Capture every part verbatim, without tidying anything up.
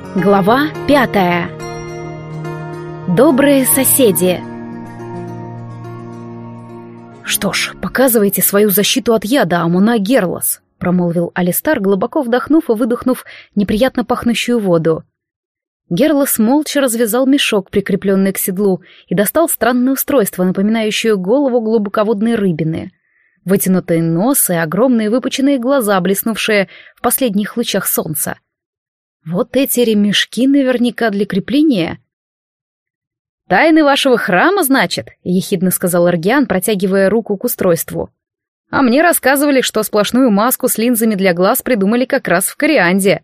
Глава пятая. Добрые соседи. «Что ж, показывайте свою защиту от яда, Амуна Герлас», — промолвил Алистар, глубоко вдохнув и выдохнув неприятно пахнущую воду. Герлас молча развязал мешок, прикрепленный к седлу, и достал странное устройство, напоминающее голову глубоководной рыбины. Вытянутый нос и огромные выпученные глаза, блеснувшие в последних лучах солнца. Вот эти ремешки наверняка для крепления. «Тайны вашего храма, значит?» — ехидно сказал Эргиан, протягивая руку к устройству. «А мне рассказывали, что сплошную маску с линзами для глаз придумали как раз в Корианде».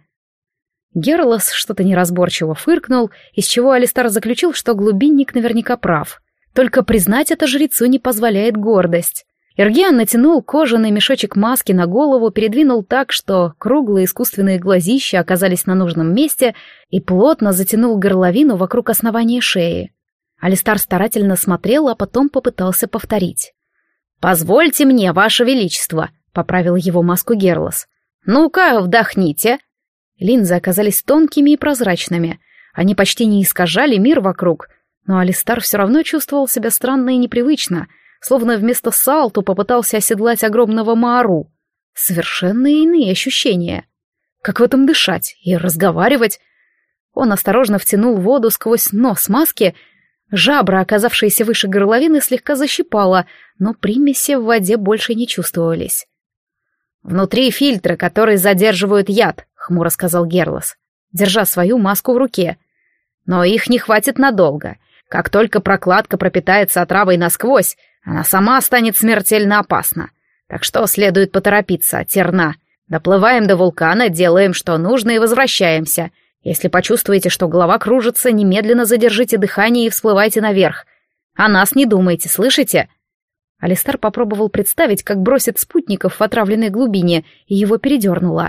Герлас что-то неразборчиво фыркнул, из чего Алистар заключил, что глубинник наверняка прав. Только признать это жрецу не позволяет гордость. Эргиан натянул кожаный мешочек маски на голову, передвинул так, что круглые искусственные глазища оказались на нужном месте, и плотно затянул горловину вокруг основания шеи. Алистар старательно смотрел, а потом попытался повторить. «Позвольте мне, ваше величество», — поправил его маску Герлас. «Ну-ка, вдохните». Линзы оказались тонкими и прозрачными. Они почти не искажали мир вокруг, но Алистар все равно чувствовал себя странно и непривычно, словно вместо салту попытался оседлать огромного маару. Совершенно иные ощущения. Как в этом дышать и разговаривать? Он осторожно втянул воду сквозь нос маски. Жабры, оказавшиеся выше горловины, слегка защипало, но примеси в воде больше не чувствовались. «Внутри фильтры, которые задерживают яд», — хмуро сказал Герлас, держа свою маску в руке. «Но их не хватит надолго. Как только прокладка пропитается отравой насквозь, она сама станет смертельно опасна. Так что следует поторопиться, Терна. Доплываем до вулкана, делаем, что нужно, и возвращаемся. Если почувствуете, что голова кружится, немедленно задержите дыхание и всплывайте наверх. О нас не думайте, слышите?» Алистар попробовал представить, как бросит спутников в отравленной глубине, и его передернуло.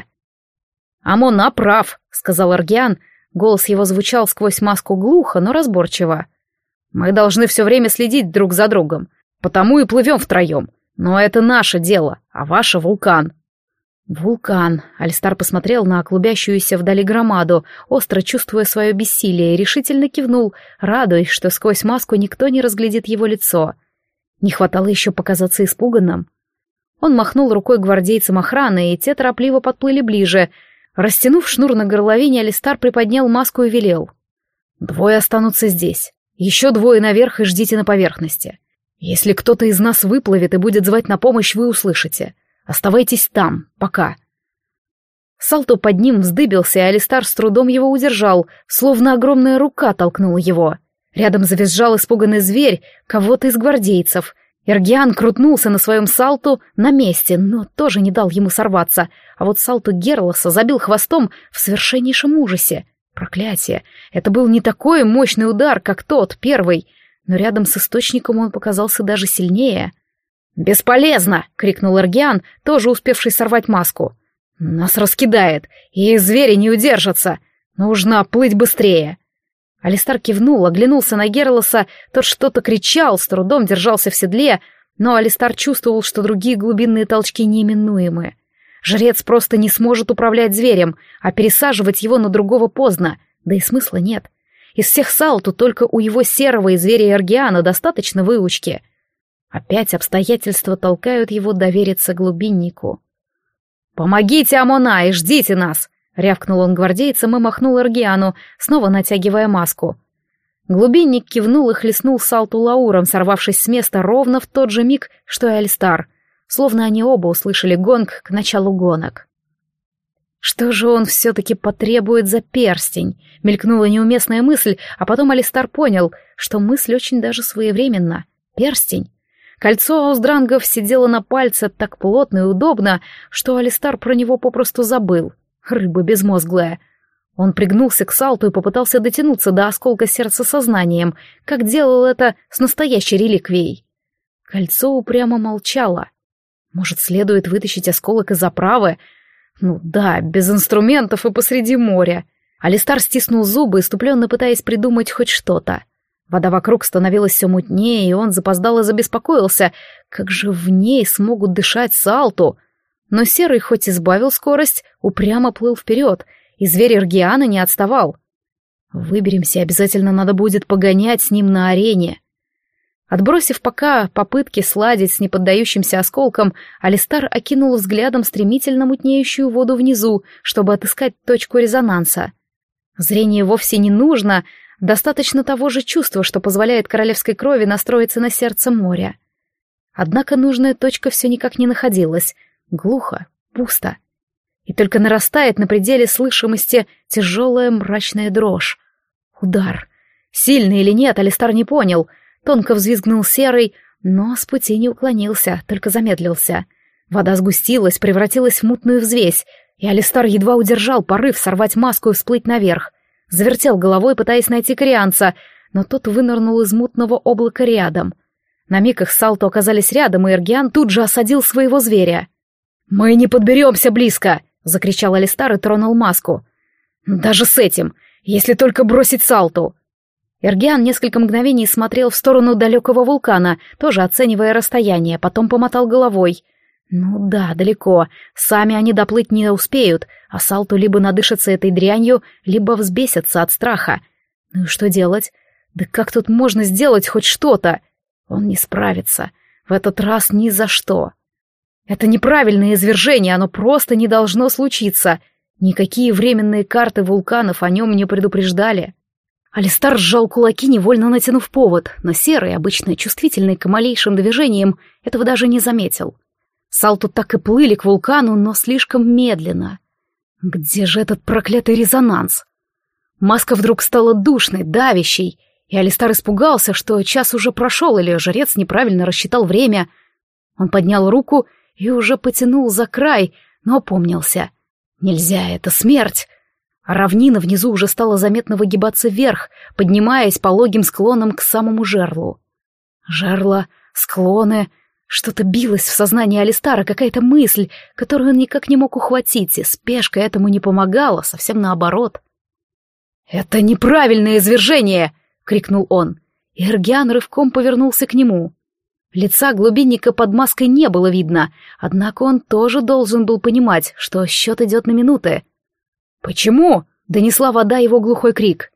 «Амона прав», — сказал Эргиан. Голос его звучал сквозь маску глухо, но разборчиво. «Мы должны все время следить друг за другом. Потому и плывем втроем. Но это наше дело, а ваше — вулкан». «Вулкан», — Алистар посмотрел на клубящуюся вдали громаду, остро чувствуя свое бессилие, и решительно кивнул, радуясь, что сквозь маску никто не разглядит его лицо. Не хватало еще показаться испуганным. Он махнул рукой гвардейцам охраны, и те торопливо подплыли ближе. Растянув шнур на горловине, Алистар приподнял маску и велел. «Двое останутся здесь. Еще двое наверх и ждите на поверхности. Если кто-то из нас выплывет и будет звать на помощь, вы услышите. Оставайтесь там, пока». Салту под ним вздыбился, и Алистар с трудом его удержал, словно огромная рука толкнула его. Рядом завизжал испуганный зверь, кого-то из гвардейцев. Эргиан крутнулся на своем Салту на месте, но тоже не дал ему сорваться, а вот Салту Герласа забил хвостом в совершеннейшем ужасе. Проклятие! Это был не такой мощный удар, как тот, первый, но рядом с источником он показался даже сильнее. «Бесполезно!» — крикнул Эргиан, тоже успевший сорвать маску. «Нас раскидает, и звери не удержатся. Нужно плыть быстрее!» Алистар кивнул, оглянулся на Герласа, тот что-то кричал, с трудом держался в седле, но Алистар чувствовал, что другие глубинные толчки неименуемы. Жрец просто не сможет управлять зверем, а пересаживать его на другого поздно, да и смысла нет. Из всех Салту только у его серого и зверя Эргиана достаточно выучки. Опять обстоятельства толкают его довериться глубиннику. «Помогите, Амона, и ждите нас!» — рявкнул он гвардейцам и махнул Эргиану, снова натягивая маску. Глубинник кивнул и хлестнул Салту Лауром, сорвавшись с места ровно в тот же миг, что и Алистар, словно они оба услышали гонг к началу гонок. «Что же он все-таки потребует за перстень?» — мелькнула неуместная мысль, а потом Алистар понял, что мысль очень даже своевременна. Перстень. Кольцо ауздрангов сидело на пальце так плотно и удобно, что Алистар про него попросту забыл. Рыба безмозглая. Он пригнулся к Салту и попытался дотянуться до осколка сердца сознанием, как делал это с настоящей реликвией. Кольцо упрямо молчало. Может, следует вытащить осколок из оправы? Ну да, без инструментов и посреди моря. Алистар стиснул зубы, иступленно пытаясь придумать хоть что-то. Вода вокруг становилась все мутнее, и он запоздало забеспокоился. Как же в ней смогут дышать Салту? Но Серый хоть и сбавил скорость, упрямо плыл вперед, и зверь Эргиана не отставал. Выберемся, обязательно надо будет погонять с ним на арене. Отбросив пока попытки сладить с неподдающимся осколком, Алистар окинул взглядом стремительно мутнеющую воду внизу, чтобы отыскать точку резонанса. Зрение вовсе не нужно, достаточно того же чувства, что позволяет королевской крови настроиться на сердце моря. Однако нужная точка все никак не находилась. Глухо, пусто. И только нарастает на пределе слышимости тяжелая мрачная дрожь. Удар. Сильный или нет, Алистар не понял. Тонко взвизгнул Серый, но с пути не уклонился, только замедлился. Вода сгустилась, превратилась в мутную взвесь, и Алистар едва удержал порыв сорвать маску и всплыть наверх. Завертел головой, пытаясь найти корианца, но тот вынырнул из мутного облака рядом. На миг их с Салто оказались рядом, и Эргиан тут же осадил своего зверя. «Мы не подберемся близко!» — закричал Алистар и тронул маску. «Даже с этим, если только бросить Салту!» Эргиан несколько мгновений смотрел в сторону далекого вулкана, тоже оценивая расстояние, потом помотал головой. «Ну да, далеко. Сами они доплыть не успеют, а Салту либо надышатся этой дрянью, либо взбесятся от страха. Ну и что делать? Да как тут можно сделать хоть что-то? Он не справится. В этот раз ни за что. Это неправильное извержение, оно просто не должно случиться. Никакие временные карты вулканов о нем не предупреждали». Алистар сжал кулаки, невольно натянув повод, но Серый, обычно чувствительный к малейшим движениям, этого даже не заметил. Салту так и плыли к вулкану, но слишком медленно. Где же этот проклятый резонанс? Маска вдруг стала душной, давящей, и Алистар испугался, что час уже прошел, или жрец неправильно рассчитал время. Он поднял руку и уже потянул за край, но опомнился. Нельзя, это смерть. А равнина внизу уже стала заметно выгибаться вверх, поднимаясь пологим склоном к самому жерлу. Жерло, склоны... Что-то билось в сознании Алистара, какая-то мысль, которую он никак не мог ухватить, и спешка этому не помогала, совсем наоборот. «Это неправильное извержение!» — крикнул он, и Эргиан рывком повернулся к нему. Лица глубинника под маской не было видно, однако он тоже должен был понимать, что счет идет на минуты. «Почему?» — донесла вода его глухой крик.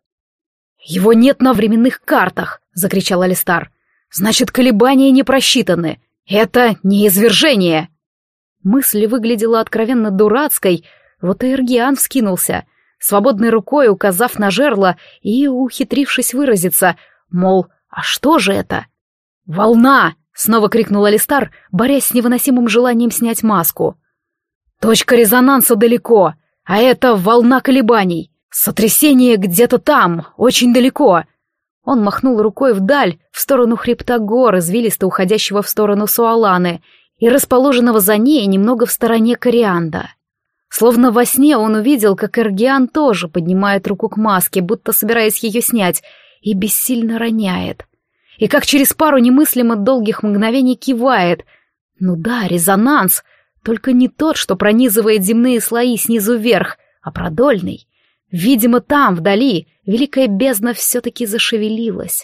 «Его нет на временных картах!» — закричал Алистар. «Значит, колебания не просчитаны. Это не извержение!» Мысль выглядела откровенно дурацкой, вот и Эргиан вскинулся, свободной рукой указав на жерло и ухитрившись выразиться, мол, а что же это? «Волна!» — снова крикнул Алистар, борясь с невыносимым желанием снять маску. «Точка резонанса далеко, а это волна колебаний. Сотрясение где-то там, очень далеко». Он махнул рукой вдаль, в сторону хребта гор, извилисто уходящего в сторону Суаланы, и расположенного за ней немного в стороне Корианда. Словно во сне он увидел, как Эргиан тоже поднимает руку к маске, будто собираясь ее снять, и бессильно роняет. И как через пару немыслимо долгих мгновений кивает. Ну да, резонанс, только не тот, что пронизывает земные слои снизу вверх, а продольный. Видимо, там, вдали, великая бездна все-таки зашевелилась.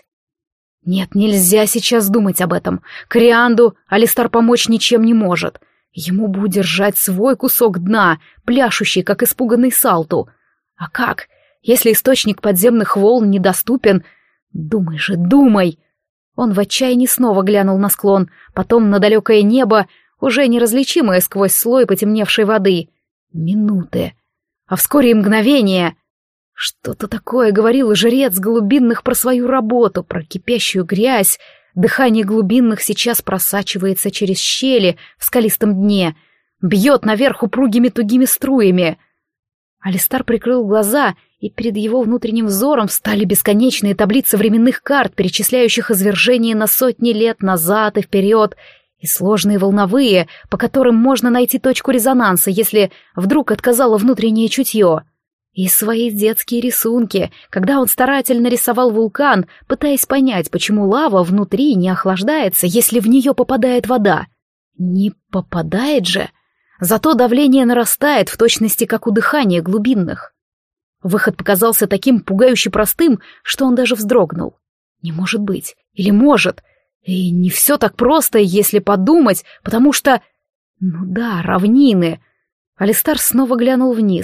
Нет, нельзя сейчас думать об этом. Корианду Алистар помочь ничем не может. Ему бы удержать свой кусок дна, пляшущий, как испуганный Салту. А как, если источник подземных волн недоступен? Думай же, думай! Он в отчаянии снова глянул на склон, потом на далекое небо, уже неразличимое сквозь слой потемневшей воды. Минуты. А вскоре и мгновение. Что-то такое говорил жрец глубинных про свою работу, про кипящую грязь. Дыхание глубинных сейчас просачивается через щели в скалистом дне, бьет наверх упругими тугими струями. Алистар прикрыл глаза, и перед его внутренним взором встали бесконечные таблицы временных карт, перечисляющих извержения на сотни лет назад и вперед, и сложные волновые, по которым можно найти точку резонанса, если вдруг отказало внутреннее чутье. И свои детские рисунки, когда он старательно рисовал вулкан, пытаясь понять, почему лава внутри не охлаждается, если в нее попадает вода. Не попадает же. Зато давление нарастает в точности, как у дыхания глубинных. Выход показался таким пугающе простым, что он даже вздрогнул. Не может быть. Или может. И не все так просто, если подумать, потому что... Ну да, равнины. Алистар снова глянул вниз.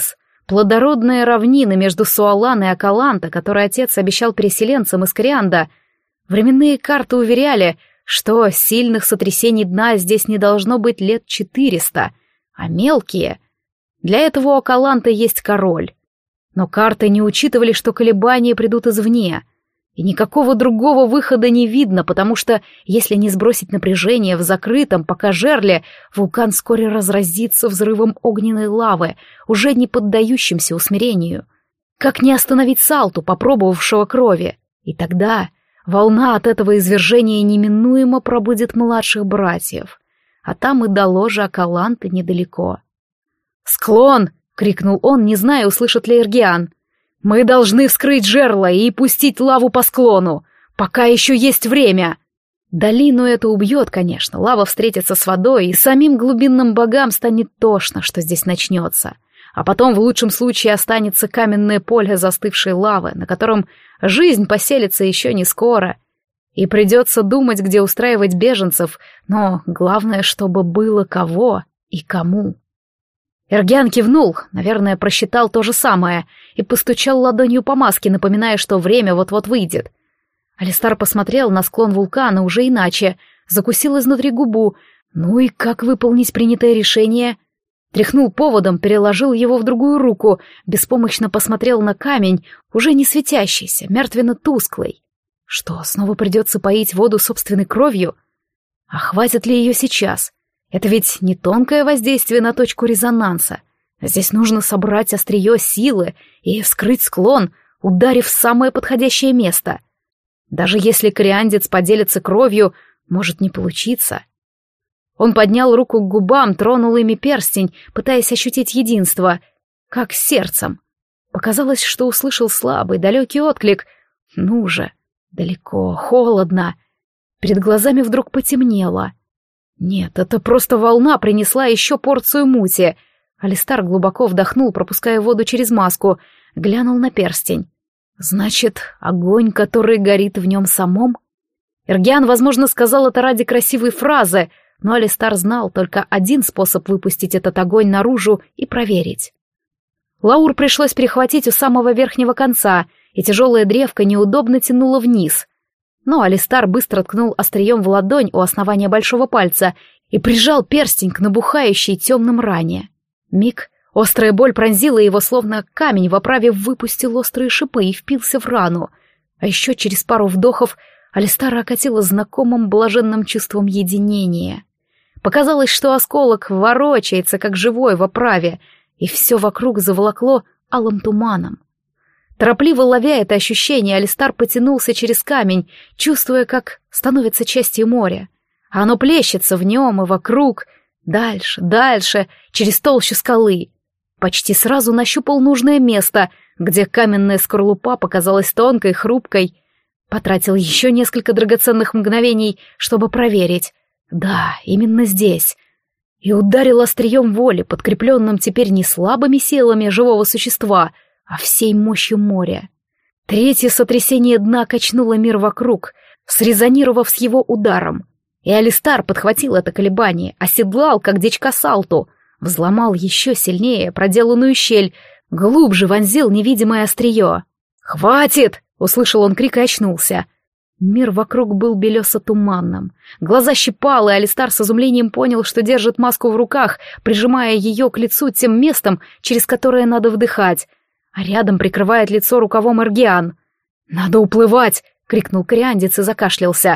плодородные равнины между Суалан и Акаланта, которые отец обещал переселенцам из Корианда. Временные карты уверяли, что сильных сотрясений дна здесь не должно быть лет четыреста, а мелкие... Для этого у Акаланта есть король. Но карты не учитывали, что колебания придут извне, и никакого другого выхода не видно, потому что, если не сбросить напряжение в закрытом пока жерле, вулкан вскоре разразится взрывом огненной лавы, уже не поддающимся усмирению. Как не остановить Салту, попробовавшего крови? И тогда волна от этого извержения неминуемо пробудет младших братьев, а там и до ложа Акаланта недалеко. «Склон!» — крикнул он, не зная, услышит ли Эргиан. «Мы должны вскрыть жерло и пустить лаву по склону, пока еще есть время!» Долину это убьет, конечно, лава встретится с водой, и самим глубинным богам станет тошно, что здесь начнется. А потом в лучшем случае останется каменное поле застывшей лавы, на котором жизнь поселится еще не скоро. И придется думать, где устраивать беженцев, но главное, чтобы было кого и кому. Эргиан кивнул, наверное, просчитал то же самое, и постучал ладонью по маске, напоминая, что время вот-вот выйдет. Алистар посмотрел на склон вулкана уже иначе, закусил изнутри губу. Ну и как выполнить принятое решение? Тряхнул поводом, переложил его в другую руку, беспомощно посмотрел на камень, уже не светящийся, мертвенно-тусклый. Что, снова придется поить воду собственной кровью? А хватит ли ее сейчас? Это ведь не тонкое воздействие на точку резонанса. Здесь нужно собрать острие силы и вскрыть склон, ударив в самое подходящее место. Даже если кориандец поделится кровью, может не получиться. Он поднял руку к губам, тронул ими перстень, пытаясь ощутить единство, как сердцем. Показалось, что услышал слабый, далекий отклик. Ну же, далеко, холодно. Перед глазами вдруг потемнело. Нет, это просто волна принесла еще порцию мути. Алистар глубоко вдохнул, пропуская воду через маску, глянул на перстень. Значит, огонь, который горит в нем самом? Эргиан, возможно, сказал это ради красивой фразы, но Алистар знал только один способ выпустить этот огонь наружу и проверить. Лаур пришлось перехватить у самого верхнего конца, и тяжелая древко неудобно тянуло вниз. Но Алистар быстро ткнул острием в ладонь у основания большого пальца и прижал перстень к набухающей темным ране. Миг, острая боль пронзила его, словно камень в оправе выпустил острые шипы и впился в рану. А еще через пару вдохов Алистара окатило знакомым блаженным чувством единения. Показалось, что осколок ворочается, как живой в оправе, и все вокруг заволокло алым туманом. Торопливо ловя это ощущение, Алистар потянулся через камень, чувствуя, как становится частью моря. А оно плещется в нем и вокруг, дальше, дальше, через толщу скалы. Почти сразу нащупал нужное место, где каменная скорлупа показалась тонкой, хрупкой. Потратил еще несколько драгоценных мгновений, чтобы проверить. Да, именно здесь. И ударил острием воли, подкрепленным теперь не слабыми силами живого существа, а всей мощью моря. Третье сотрясение дна качнуло мир вокруг, срезонировав с его ударом. И Алистар подхватил это колебание, оседлал, как дичка Салту, взломал еще сильнее проделанную щель, глубже вонзил невидимое острие. «Хватит!» — услышал он крик и очнулся. Мир вокруг был белесо-туманным. Глаза щипало, и Алистар с изумлением понял, что держит маску в руках, прижимая ее к лицу тем местом, через которое надо вдыхать. А рядом прикрывает лицо рукавом Эргиан. «Надо уплывать!» — крикнул кориандец и закашлялся.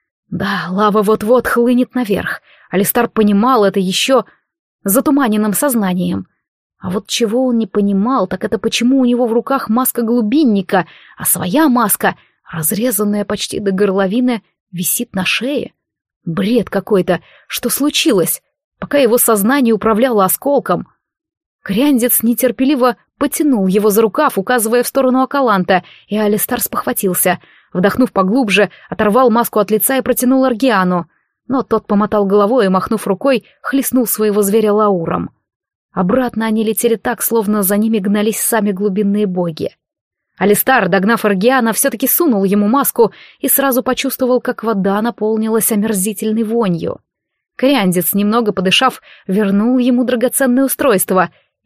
Да, лава вот-вот хлынет наверх. Алистар понимал это еще затуманенным сознанием. А вот чего он не понимал, так это почему у него в руках маска глубинника, а своя маска, разрезанная почти до горловины, висит на шее. Бред какой-то. Что случилось? Пока его сознание управляло осколком. Кориандец нетерпеливо потянул его за рукав, указывая в сторону Акаланта, и Алистар спохватился. Вдохнув поглубже, оторвал маску от лица и протянул Эргиану. Но тот помотал головой и, махнув рукой, хлестнул своего зверя Лауром. Обратно они летели так, словно за ними гнались сами глубинные боги. Алистар, догнав Эргиана, все-таки сунул ему маску и сразу почувствовал, как вода наполнилась омерзительной вонью. Кориандец, немного подышав, вернул ему драгоценное устройство,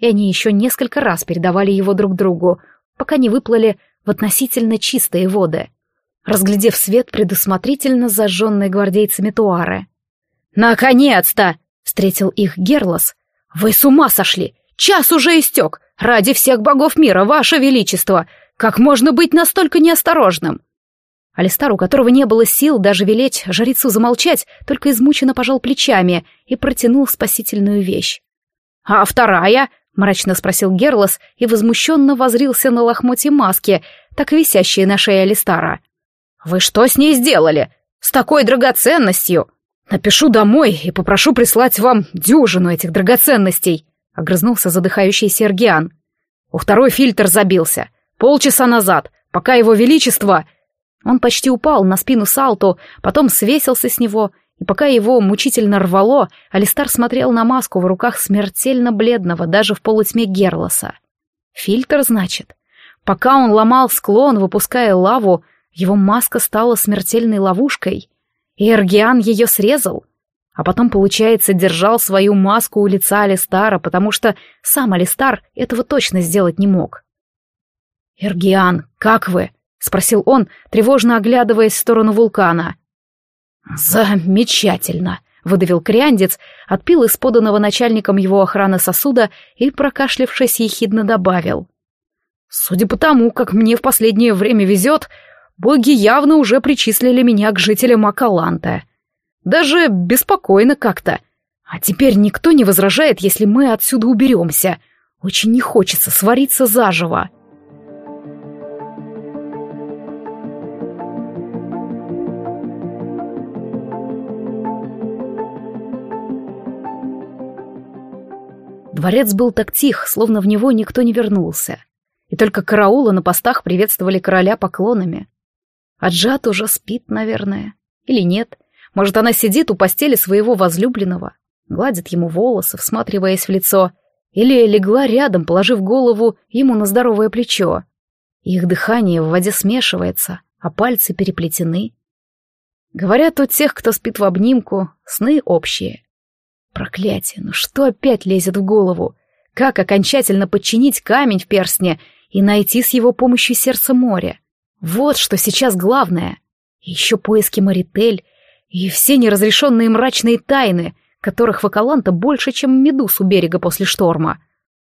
и они еще несколько раз передавали его друг другу, пока не выплыли в относительно чистые воды, разглядев свет предусмотрительно зажженной гвардейцами туары. «Наконец-то!» — встретил их Герлос. «Вы с ума сошли! Час уже истек! Ради всех богов мира, ваше величество! Как можно быть настолько неосторожным?» Алистар, у которого не было сил даже велеть жрецу замолчать, только измученно пожал плечами и протянул спасительную вещь. «А вторая?» — мрачно спросил Герлос и возмущенно воззрился на лохмотья маски, так висящие на шее Алистара. «Вы что с ней сделали? С такой драгоценностью? Напишу домой и попрошу прислать вам дюжину этих драгоценностей», — огрызнулся задыхающийся Эргиан. «У второй фильтр забился. Полчаса назад, пока его величество...» Он почти упал на спину Салту, потом свесился с него, и пока его мучительно рвало, Алистар смотрел на маску в руках смертельно бледного даже в полутьме Герлоса. Фильтр, значит. Пока он ломал склон, выпуская лаву, его маска стала смертельной ловушкой, и Эргиан ее срезал, а потом, получается, держал свою маску у лица Алистара, потому что сам Алистар этого точно сделать не мог. «Эргиан, как вы?» — спросил он, тревожно оглядываясь в сторону вулкана. «Замечательно!» — выдавил кориандец, отпил из поданного начальником его охраны сосуда и, прокашлявшись, ехидно добавил. «Судя по тому, как мне в последнее время везет, боги явно уже причислили меня к жителям Акаланта. Даже беспокойно как-то. А теперь никто не возражает, если мы отсюда уберемся. Очень не хочется свариться заживо». Дворец был так тих, словно в него никто не вернулся. И только караулы на постах приветствовали короля поклонами. Аджат уже спит, наверное. Или нет. Может, она сидит у постели своего возлюбленного, гладит ему волосы, всматриваясь в лицо, или легла рядом, положив голову ему на здоровое плечо. Их дыхание в воде смешивается, а пальцы переплетены. Говорят, у тех, кто спит в обнимку, сны общие. Проклятие, ну что опять лезет в голову? Как окончательно подчинить камень в перстне и найти с его помощью сердце моря? Вот что сейчас главное. И еще поиски Маритель и все неразрешенные мрачные тайны, которых в Акаланта больше, чем медуз у берега после шторма.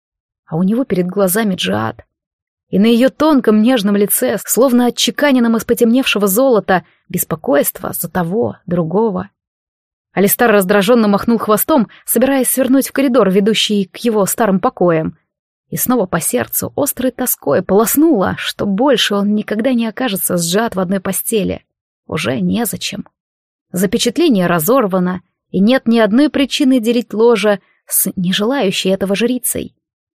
А у него перед глазами Джиад. И на ее тонком нежном лице, словно отчеканенном из потемневшего золота, беспокойство за того, другого. Алистар раздраженно махнул хвостом, собираясь свернуть в коридор, ведущий к его старым покоям. И снова по сердцу острой тоской полоснуло, что больше он никогда не окажется сжат в одной постели. Уже незачем. Запечатление разорвано, и нет ни одной причины делить ложе с нежелающей этого жрицей.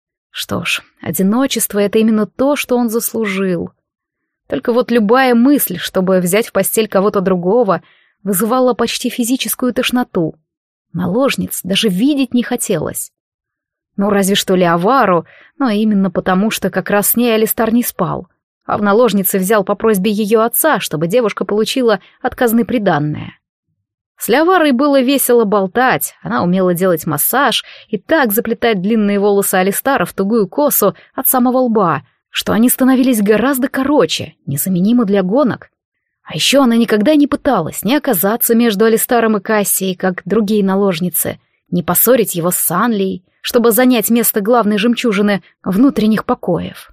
Что ж, одиночество — это именно то, что он заслужил. Только вот любая мысль, чтобы взять в постель кого-то другого, вызывала почти физическую тошноту. Наложниц даже видеть не хотелось. Ну, разве что Леовару, но именно потому, что как раз с ней Алистар не спал, а в наложнице взял по просьбе ее отца, чтобы девушка получила от казны приданное. С Леоварой было весело болтать, она умела делать массаж и так заплетать длинные волосы Алистара в тугую косу от самого лба, что они становились гораздо короче, незаменимы для гонок. А еще она никогда не пыталась ни оказаться между Алистаром и Кассией, как другие наложницы, ни поссорить его с Санлией, чтобы занять место главной жемчужины внутренних покоев.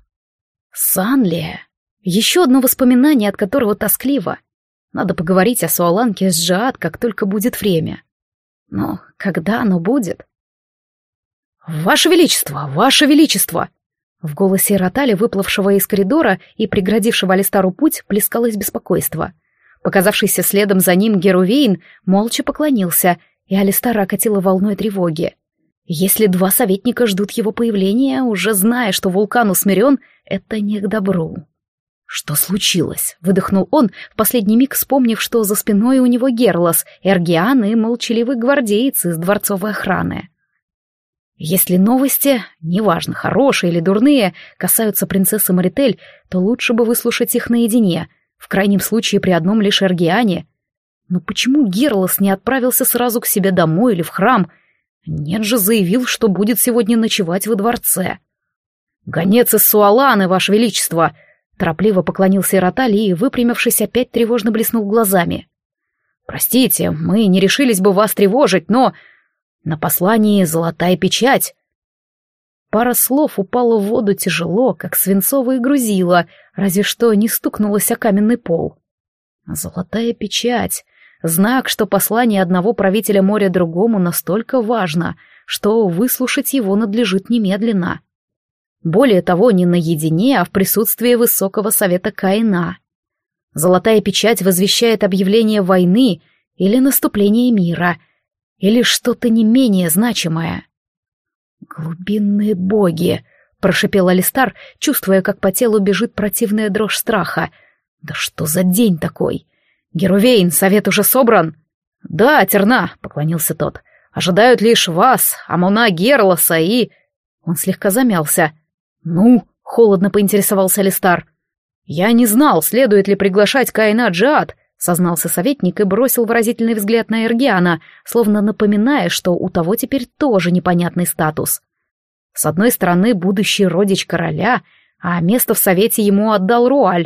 Санлия. Еще одно воспоминание, от которого тоскливо. Надо поговорить о Суаланке с Джиад, как только будет время. Но когда оно будет? «Ваше Величество! Ваше Величество!» В голосе Ротали, выплывшего из коридора и преградившего Алистару путь, плескалось беспокойство. Показавшийся следом за ним Герувейн молча поклонился, и Алистара окатила волной тревоги. Если два советника ждут его появления, уже зная, что вулкан усмирен, это не к добру. «Что случилось?» — выдохнул он, в последний миг вспомнив, что за спиной у него Герлос, Эргиан и молчаливый гвардеец из дворцовой охраны. Если новости, неважно, хорошие или дурные, касаются принцессы Маритель, то лучше бы выслушать их наедине, в крайнем случае при одном лишь Эргиане. Но почему Герлос не отправился сразу к себе домой или в храм? Нет же, заявил, что будет сегодня ночевать во дворце. «Гонец из Суаланы, Ваше Величество!» Торопливо поклонился Эроталь и, выпрямившись, опять тревожно блеснул глазами. «Простите, мы не решились бы вас тревожить, но на послании золотая печать». Пара слов упала в воду тяжело, как свинцовое грузило, разве что не стукнулось о каменный пол. Золотая печать — знак, что послание одного правителя моря другому настолько важно, что выслушать его надлежит немедленно. Более того, не наедине, а в присутствии Высокого Совета Каина. Золотая печать возвещает объявление войны или наступление мира, или что-то не менее значимое. «Глубинные боги!» — прошипел Алистар, чувствуя, как по телу бежит противная дрожь страха. «Да что за день такой? Герувейн, совет уже собран?» «Да, Терна», — поклонился тот. «Ожидают лишь вас, Амона Герлоса и...» Он слегка замялся. «Ну?» — холодно поинтересовался Алистар. «Я не знал, следует ли приглашать Каина Джиад», — сознался советник и бросил выразительный взгляд на Эргиана, словно напоминая, что у того теперь тоже непонятный статус. С одной стороны, будущий родич короля, а место в совете ему отдал Руаль.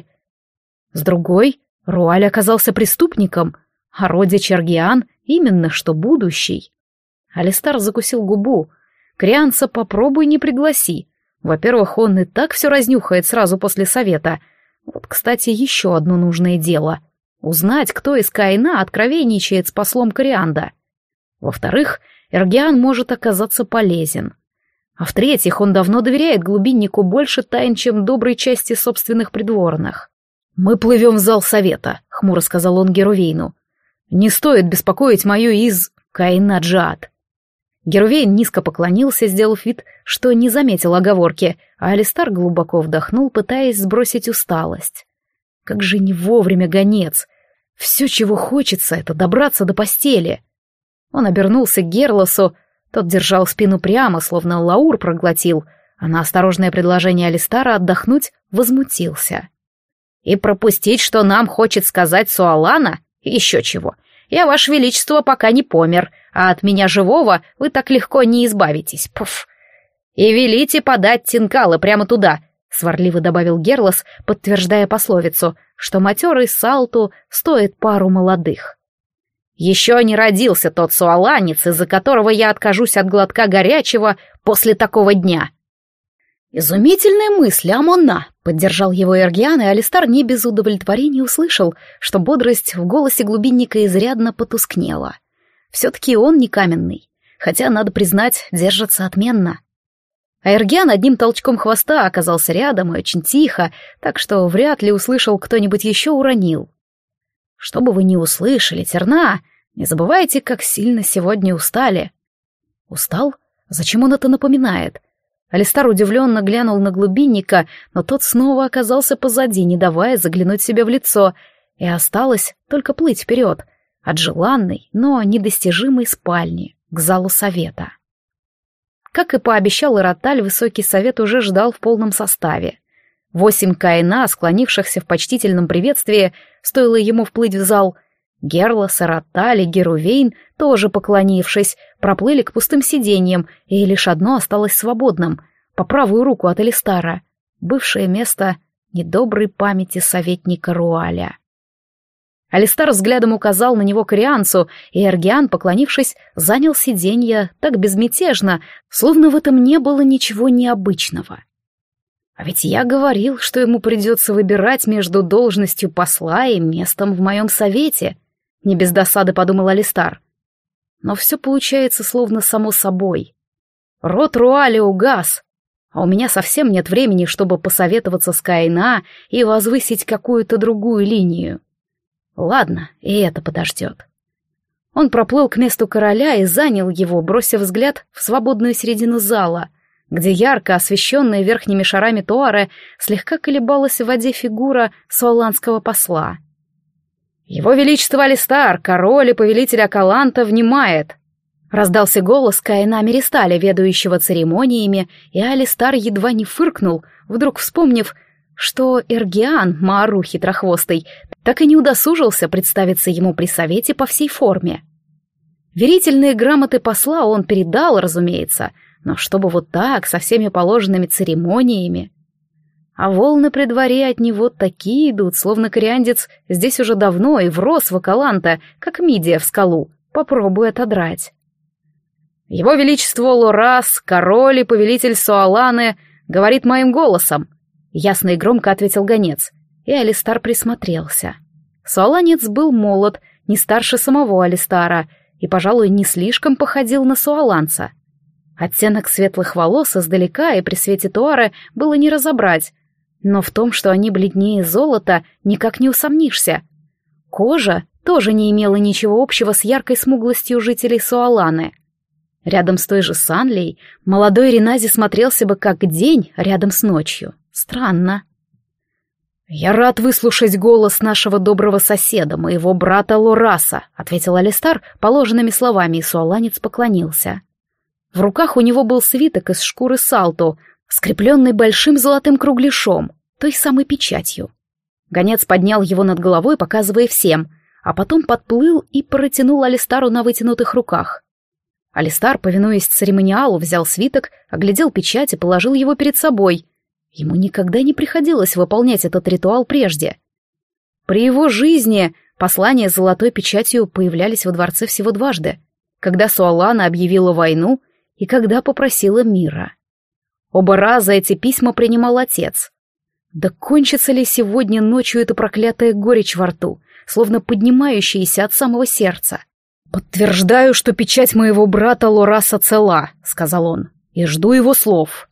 С другой, Руаль оказался преступником, а родич Эргиан именно что будущий. Алистар закусил губу. Крианца попробуй не пригласи. Во-первых, он и так все разнюхает сразу после совета. Вот, кстати, еще одно нужное дело — узнать, кто из Каина откровенничает с послом Корианда. Во-вторых, Эргиан может оказаться полезен. А в-третьих, он давно доверяет глубиннику больше тайн, чем доброй части собственных придворных. «Мы плывем в зал совета», — хмуро сказал он Герувейну. «Не стоит беспокоить мою из... Каина Джиад». Герувейн низко поклонился, сделав вид, что не заметил оговорки, а Алистар глубоко вдохнул, пытаясь сбросить усталость. Как же не вовремя гонец! Все, чего хочется, это добраться до постели. Он обернулся к Герлосу, тот держал спину прямо, словно лаур проглотил, а на осторожное предложение Алистара отдохнуть возмутился. «И пропустить, что нам хочет сказать Суалана? Еще чего. Я, Ваше Величество, пока не помер, а от меня живого вы так легко не избавитесь. Пф! И велите подать тинкалы прямо туда», — сварливо добавил Герлос, подтверждая пословицу, что матерый Салту стоит пару молодых. «Еще не родился тот суаланец, из-за которого я откажусь от глотка горячего после такого дня». «Изумительная мысль, Амона!» — поддержал его Эргиан, и Алистар не без удовлетворения услышал, что бодрость в голосе глубинника изрядно потускнела. Все-таки он не каменный, хотя, надо признать, держится отменно. А Эргиан одним толчком хвоста оказался рядом и очень тихо, так что вряд ли услышал кто-нибудь еще уронил. «Что бы вы ни услышали, Терна, не забывайте, как сильно сегодня устали». «Устал? Зачем он это напоминает?» Алистар удивленно глянул на глубинника, но тот снова оказался позади, не давая заглянуть себе в лицо, и осталось только плыть вперед, от желанной, но недостижимой спальни, к залу совета. Как и пообещал Эроталь, Высокий Совет уже ждал в полном составе. Восемь Каина, склонившихся в почтительном приветствии, стоило ему вплыть в зал. Герлос, Эроталь и Герувейн, тоже поклонившись, проплыли к пустым сиденьям, и лишь одно осталось свободным, по правую руку от Алистара, бывшее место недоброй памяти советника Руаля. Алистар взглядом указал на него Корианцу, и Эргиан, поклонившись, занял сиденье так безмятежно, словно в этом не было ничего необычного. А ведь я говорил, что ему придется выбирать между должностью посла и местом в моем совете, не без досады подумал Алистар. Но все получается словно само собой. Род Руаля угас, а у меня совсем нет времени, чтобы посоветоваться с Каина и возвысить какую-то другую линию. Ладно, и это подождет. Он проплыл к месту короля и занял его, бросив взгляд в свободную середину зала, где ярко освещенная верхними шарами Туары слегка колебалась в воде фигура суаланского посла. «Его Величество Алистар, король и повелитель Акаланта, внимает!» Раздался голос Каина Меристаля, ведающего церемониями, и Алистар едва не фыркнул, вдруг вспомнив, что Эргиан, Маару хитрохвостый, так и не удосужился представиться ему при совете по всей форме. Верительные грамоты посла он передал, разумеется, но чтобы вот так, со всеми положенными церемониями. А волны при дворе от него такие идут, словно кориандец здесь уже давно и врос в Акаланта, как мидия в скалу. Попробуй отодрать. Его Величество Лорас, король и повелитель Суаланы, говорит моим голосом. Ясно и громко ответил гонец, и Алистар присмотрелся. Суаланец был молод, не старше самого Алистара, и, пожалуй, не слишком походил на суаланца. Оттенок светлых волос издалека и при свете туары было не разобрать, но в том, что они бледнее золота, никак не усомнишься. Кожа тоже не имела ничего общего с яркой смуглостью жителей Суаланы. Рядом с той же Санлей молодой Ренази смотрелся бы как день рядом с ночью. Странно. «Я рад выслушать голос нашего доброго соседа, моего брата Лораса», — ответил Алистар положенными словами, и суаланец поклонился. В руках у него был свиток из шкуры салту, скрепленный большим золотым кругляшом, той самой печатью. Гонец поднял его над головой, показывая всем, а потом подплыл и протянул Алистару на вытянутых руках. Алистар, повинуясь церемониалу, взял свиток, оглядел печать и положил его перед собой. Ему никогда не приходилось выполнять этот ритуал прежде. При его жизни послания с золотой печатью появлялись во дворце всего дважды, когда Суалана объявила войну и когда попросила мира. Оба раза эти письма принимал отец. Да кончится ли сегодня ночью эта проклятая горечь во рту, словно поднимающаяся от самого сердца? «Подтверждаю, что печать моего брата Лораса цела», — сказал он, — «и жду его слов».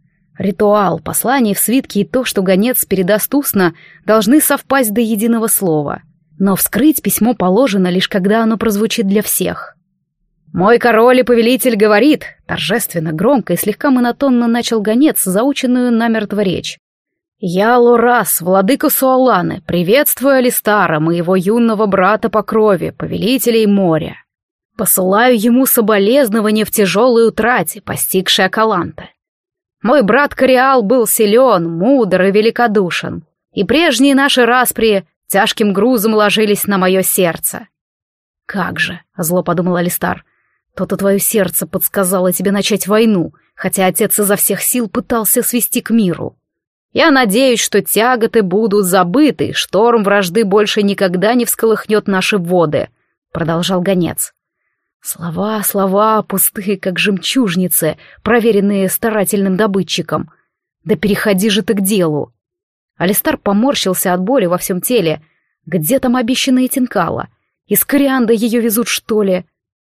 Ритуал, послание в свитке и то, что гонец передаст устно, должны совпасть до единого слова. Но вскрыть письмо положено, лишь когда оно прозвучит для всех. «Мой король и повелитель говорит», — торжественно, громко и слегка монотонно начал гонец заученную намертво речь. «Я, Лорас, владыка Суаланы, приветствую Алистара, моего юного брата по крови, повелителей моря. Посылаю ему соболезнования в тяжелой утрате, постигшей Акаланта. Мой брат Кориал был силен, мудр и великодушен, и прежние наши распри тяжким грузом ложились на мое сердце». «Как же», — зло подумал Алистар, — «то-то твое сердце подсказало тебе начать войну, хотя отец изо всех сил пытался свести к миру. Я надеюсь, что тяготы будут забыты, шторм вражды больше никогда не всколыхнет наши воды», — продолжал гонец. Слова, слова, пустые, как жемчужницы, проверенные старательным добытчиком. Да переходи же ты к делу. Алистар поморщился от боли во всем теле. Где там обещанная Тинкала? Из Корианда ее везут, что ли?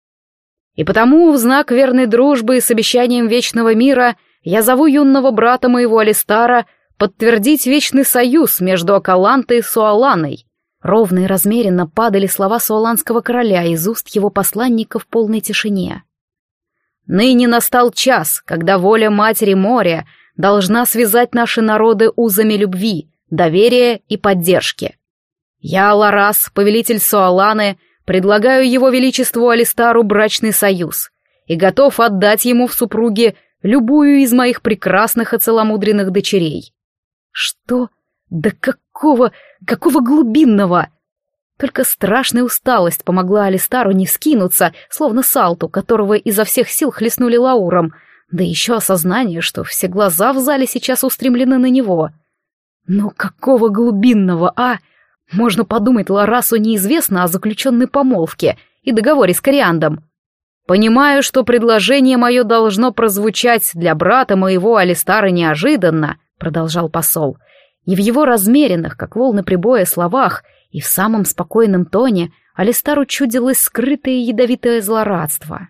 И потому, в знак верной дружбы и с обещанием вечного мира, я зову юного брата моего Алистара подтвердить вечный союз между Акалантой и Суаланой. Ровно и размеренно падали слова суаланского короля из уст его посланника в полной тишине. «Ныне настал час, когда воля Матери моря должна связать наши народы узами любви, доверия и поддержки. Я, Лорас, повелитель Суаланы, предлагаю его величеству Алистару брачный союз и готов отдать ему в супруги любую из моих прекрасных и целомудренных дочерей». «Что? Да какого, какого глубинного?» Только страшная усталость помогла Алистару не вскинуться, словно салту, которого изо всех сил хлестнули лауром, да еще осознание, что все глаза в зале сейчас устремлены на него. «Ну какого глубинного, а? Можно подумать, Лорасу неизвестно о заключенной помолвке и договоре с Кориандом. Понимаю, что предложение мое должно прозвучать для брата моего Алистара неожиданно», — продолжал посол, — и в его размеренных, как волны прибоя, словах и в самом спокойном тоне Алистару чудилось скрытое ядовитое злорадство.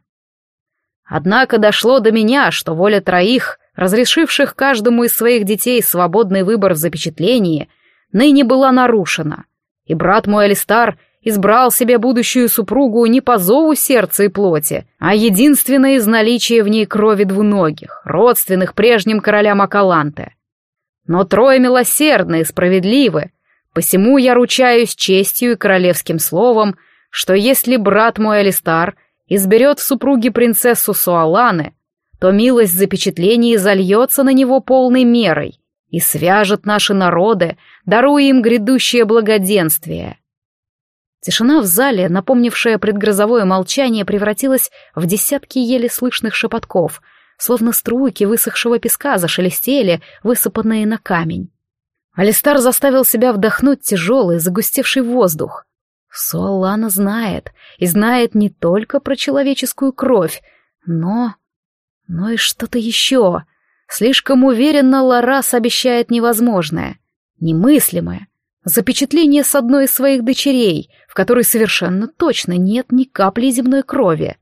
«Однако дошло до меня, что воля троих, разрешивших каждому из своих детей свободный выбор в запечатлении, ныне была нарушена, и брат мой Алистар избрал себе будущую супругу не по зову сердца и плоти, а единственное из наличия в ней крови двуногих, родственных прежним королям Акаланты. Но трое милосердны и справедливы, посему я ручаюсь честью и королевским словом, что если брат мой Алистар изберет в супруги принцессу Суаланы, то милость запечатления зальется на него полной мерой и свяжет наши народы, даруя им грядущее благоденствие». Тишина в зале, напомнившая предгрозовое молчание, превратилась в десятки еле слышных шепотков, словно струйки высохшего песка зашелестели, высыпанные на камень. Алистар заставил себя вдохнуть тяжелый, загустевший воздух. Суаллана знает, и знает не только про человеческую кровь, но... но и что-то еще. Слишком уверенно Ларас обещает невозможное, немыслимое. Запечатление с одной из своих дочерей, в которой совершенно точно нет ни капли земной крови.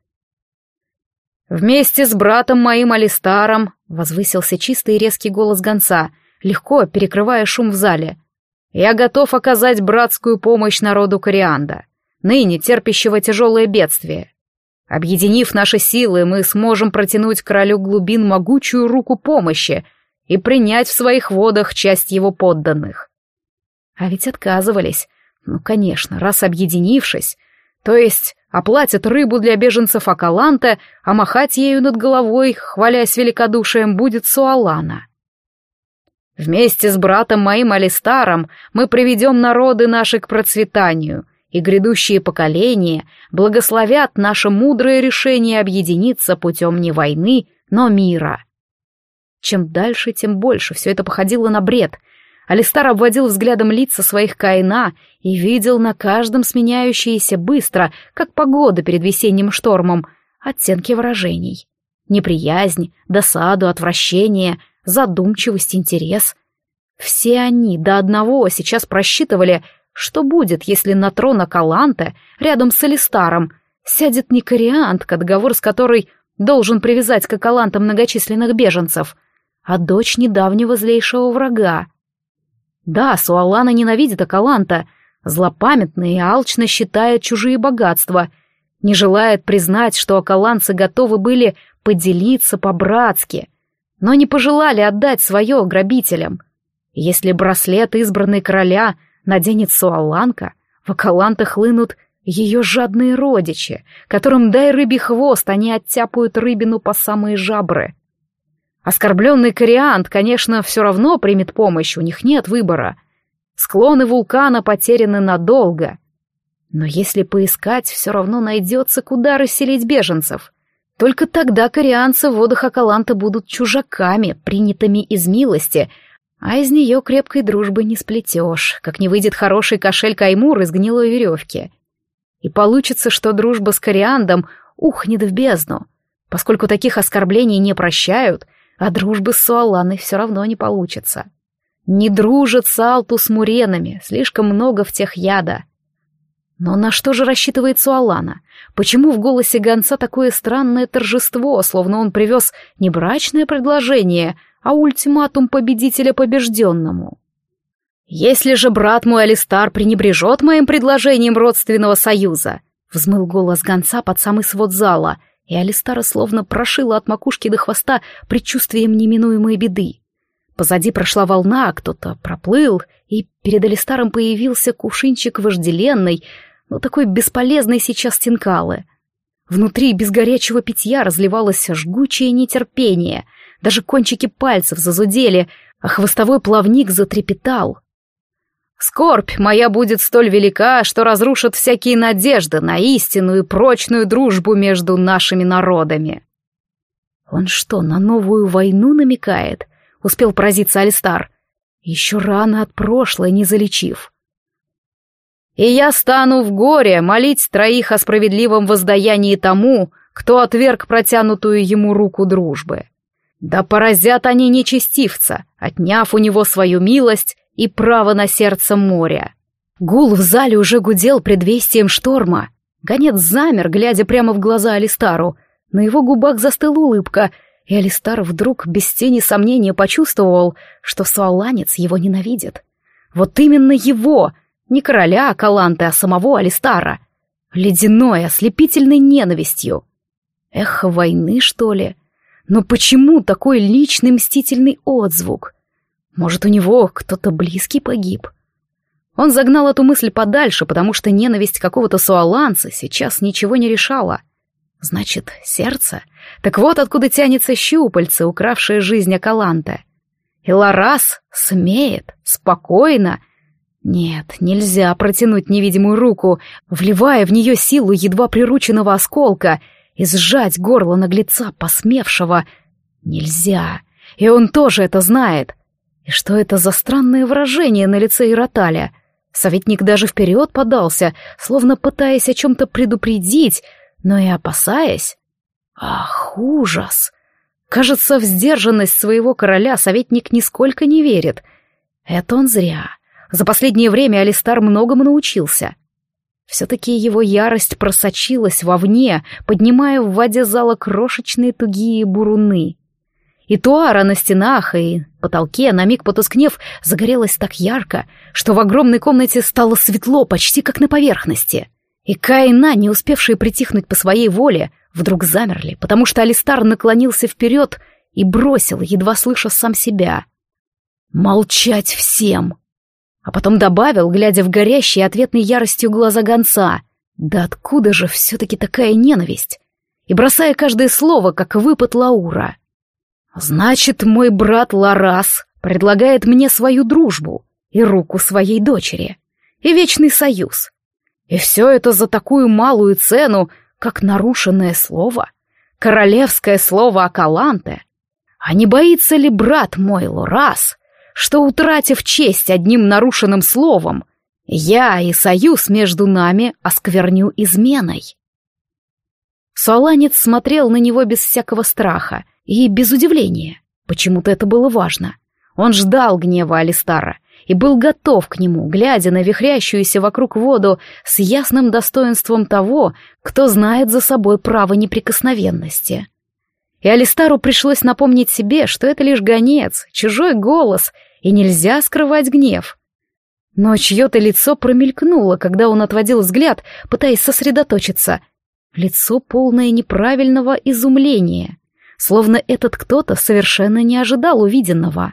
«Вместе с братом моим Алистаром», — возвысился чистый и резкий голос гонца, легко перекрывая шум в зале, «я готов оказать братскую помощь народу Корианда, ныне терпящего тяжелое бедствие. Объединив наши силы, мы сможем протянуть королю глубин могучую руку помощи и принять в своих водах часть его подданных». А ведь отказывались. Ну, конечно, раз объединившись. То есть оплатят рыбу для беженцев Акаланта, а махать ею над головой, хвалясь великодушием, будет Суаллана. «Вместе с братом моим Алистаром мы приведем народы наши к процветанию, и грядущие поколения благословят наше мудрое решение объединиться путем не войны, но мира». Чем дальше, тем больше все это походило на бред. Алистар обводил взглядом лица своих каина и видел на каждом сменяющиеся быстро, как погода перед весенним штормом, оттенки выражений. Неприязнь, досаду, отвращение, задумчивость, интерес. Все они до одного сейчас просчитывали, что будет, если на трон Акаланта рядом с Алистаром сядет не кориантка, договор с которой должен привязать к Акалантам многочисленных беженцев, а дочь недавнего злейшего врага. Да, Суаллана ненавидит Акаланта, злопамятна и алчно считает чужие богатства, не желает признать, что акаланцы готовы были поделиться по-братски, но не пожелали отдать свое грабителям. Если браслет избранной короля наденет Суалланка, в Акаланта хлынут ее жадные родичи, которым дай рыбий хвост, они оттяпают рыбину по самые жабры. Оскорбленный Кориант, конечно, все равно примет помощь, у них нет выбора. Склоны вулкана потеряны надолго. Но если поискать, все равно найдется, куда расселить беженцев. Только тогда корианцы в водах Акаланта будут чужаками, принятыми из милости, а из нее крепкой дружбы не сплетешь, как не выйдет хороший кошель-каймур из гнилой веревки. И получится, что дружба с Кориандом ухнет в бездну, поскольку таких оскорблений не прощают, а дружбы с Суалланой все равно не получится. Не дружит Салту с муренами, слишком много в тех яда. Но на что же рассчитывает Суаллана? Почему в голосе гонца такое странное торжество, словно он привез не брачное предложение, а ультиматум победителя побежденному? «Если же брат мой Алистар пренебрежет моим предложением родственного союза», взмыл голос гонца под самый свод зала, и Алистара словно прошила от макушки до хвоста предчувствием неминуемой беды. Позади прошла волна, кто-то проплыл, и перед Алистаром появился кувшинчик вожделенной, но такой бесполезной сейчас тинкалы. Внутри без горячего питья разливалось жгучее нетерпение, даже кончики пальцев зазудели, а хвостовой плавник затрепетал. «Скорбь моя будет столь велика, что разрушит всякие надежды на истинную и прочную дружбу между нашими народами». «Он что, на новую войну намекает?» — успел поразиться Алистар. «Еще рано от прошлой не залечив». «И я стану в горе молить троих о справедливом воздаянии тому, кто отверг протянутую ему руку дружбы. Да поразят они нечестивца, отняв у него свою милость и право на сердце моря». Гул в зале уже гудел предвестием шторма. Гонец замер, глядя прямо в глаза Алистару. На его губах застыла улыбка, и Алистар вдруг без тени сомнения почувствовал, что суалланец его ненавидит. Вот именно его, не короля Акаланты, а самого Алистара. Ледяной, ослепительной ненавистью. Эхо войны, что ли? Но почему такой личный мстительный отзвук? Может, у него кто-то близкий погиб? Он загнал эту мысль подальше, потому что ненависть какого-то суалланца сейчас ничего не решала. Значит, сердце? Так вот откуда тянется щупальце, укравшее жизнь Акаланты. И Ларас смеет, спокойно. Нет, нельзя протянуть невидимую руку, вливая в нее силу едва прирученного осколка и сжать горло наглеца, посмевшего. Нельзя, и он тоже это знает. И что это за странное выражение на лице Ироталя? Советник даже вперед подался, словно пытаясь о чем-то предупредить, но и опасаясь. Ах, ужас! Кажется, в сдержанность своего короля советник нисколько не верит. Это он зря. За последнее время Алистар многому научился. Все-таки его ярость просочилась вовне, поднимая в воде зала крошечные тугие буруны. И туара на стенах и потолке, на миг потускнев, загорелась так ярко, что в огромной комнате стало светло, почти как на поверхности. И Каина, не успевшие притихнуть по своей воле, вдруг замерли, потому что Алистар наклонился вперед и бросил, едва слыша сам себя. «Молчать всем!» А потом добавил, глядя в горящие ответной яростью глаза гонца: «Да откуда же все-таки такая ненависть?» И бросая каждое слово, как выпад Лаура. «Значит, мой брат Ларас предлагает мне свою дружбу и руку своей дочери, и вечный союз. И все это за такую малую цену, как нарушенное слово, королевское слово Акаланте. А не боится ли брат мой Ларас, что, утратив честь одним нарушенным словом, я и союз между нами оскверню изменой?» Суаланец смотрел на него без всякого страха и без удивления. Почему-то это было важно. Он ждал гнева Алистара и был готов к нему, глядя на вихрящуюся вокруг воду с ясным достоинством того, кто знает за собой право неприкосновенности. И Алистару пришлось напомнить себе, что это лишь гонец, чужой голос, и нельзя скрывать гнев. Но чье-то лицо промелькнуло, когда он отводил взгляд, пытаясь сосредоточиться. Лицо, полное неправильного изумления, словно этот кто-то совершенно не ожидал увиденного.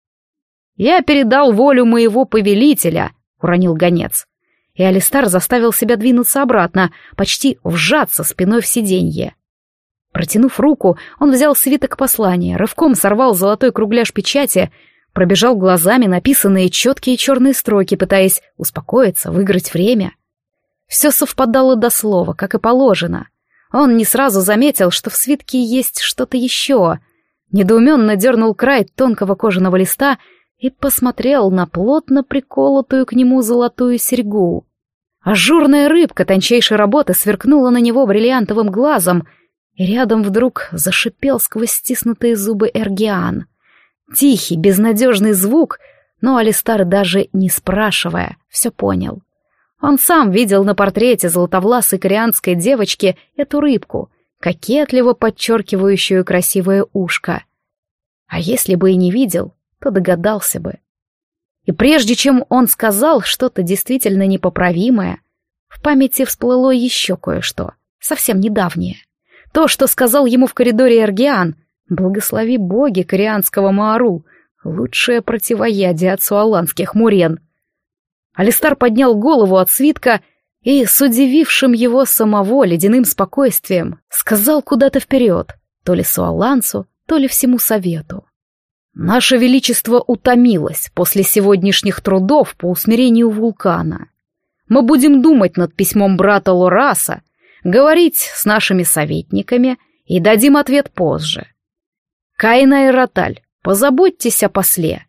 «Я передал волю моего повелителя», — уронил гонец. И Алистар заставил себя двинуться обратно, почти вжаться спиной в сиденье. Протянув руку, он взял свиток послания, рывком сорвал золотой кругляш печати, пробежал глазами написанные четкие черные строки, пытаясь успокоиться, выиграть время. Все совпадало до слова, как и положено. Он не сразу заметил, что в свитке есть что-то еще. Недоуменно дернул край тонкого кожаного листа и посмотрел на плотно приколотую к нему золотую серьгу. Ажурная рыбка тончайшей работы сверкнула на него бриллиантовым глазом, и рядом вдруг зашипел сквозь стиснутые зубы Эргиан. Тихий, безнадежный звук, но Алистар, даже не спрашивая, все понял. Он сам видел на портрете золотовласой корианской девочки эту рыбку, кокетливо подчеркивающую красивое ушко. А если бы и не видел, то догадался бы. И прежде чем он сказал что-то действительно непоправимое, в памяти всплыло еще кое-что, совсем недавнее. То, что сказал ему в коридоре Эргиан: «Благослови боги корианского Маару, лучшее противоядие от суаланских мурен». Алистар поднял голову от свитка и, с удивившим его самого ледяным спокойствием, сказал куда-то вперед, то ли суаланцу, то ли всему совету: «Наше Величество утомилось после сегодняшних трудов по усмирению вулкана. Мы будем думать над письмом брата Лораса, говорить с нашими советниками и дадим ответ позже. Каина и Роталь, позаботьтесь о после».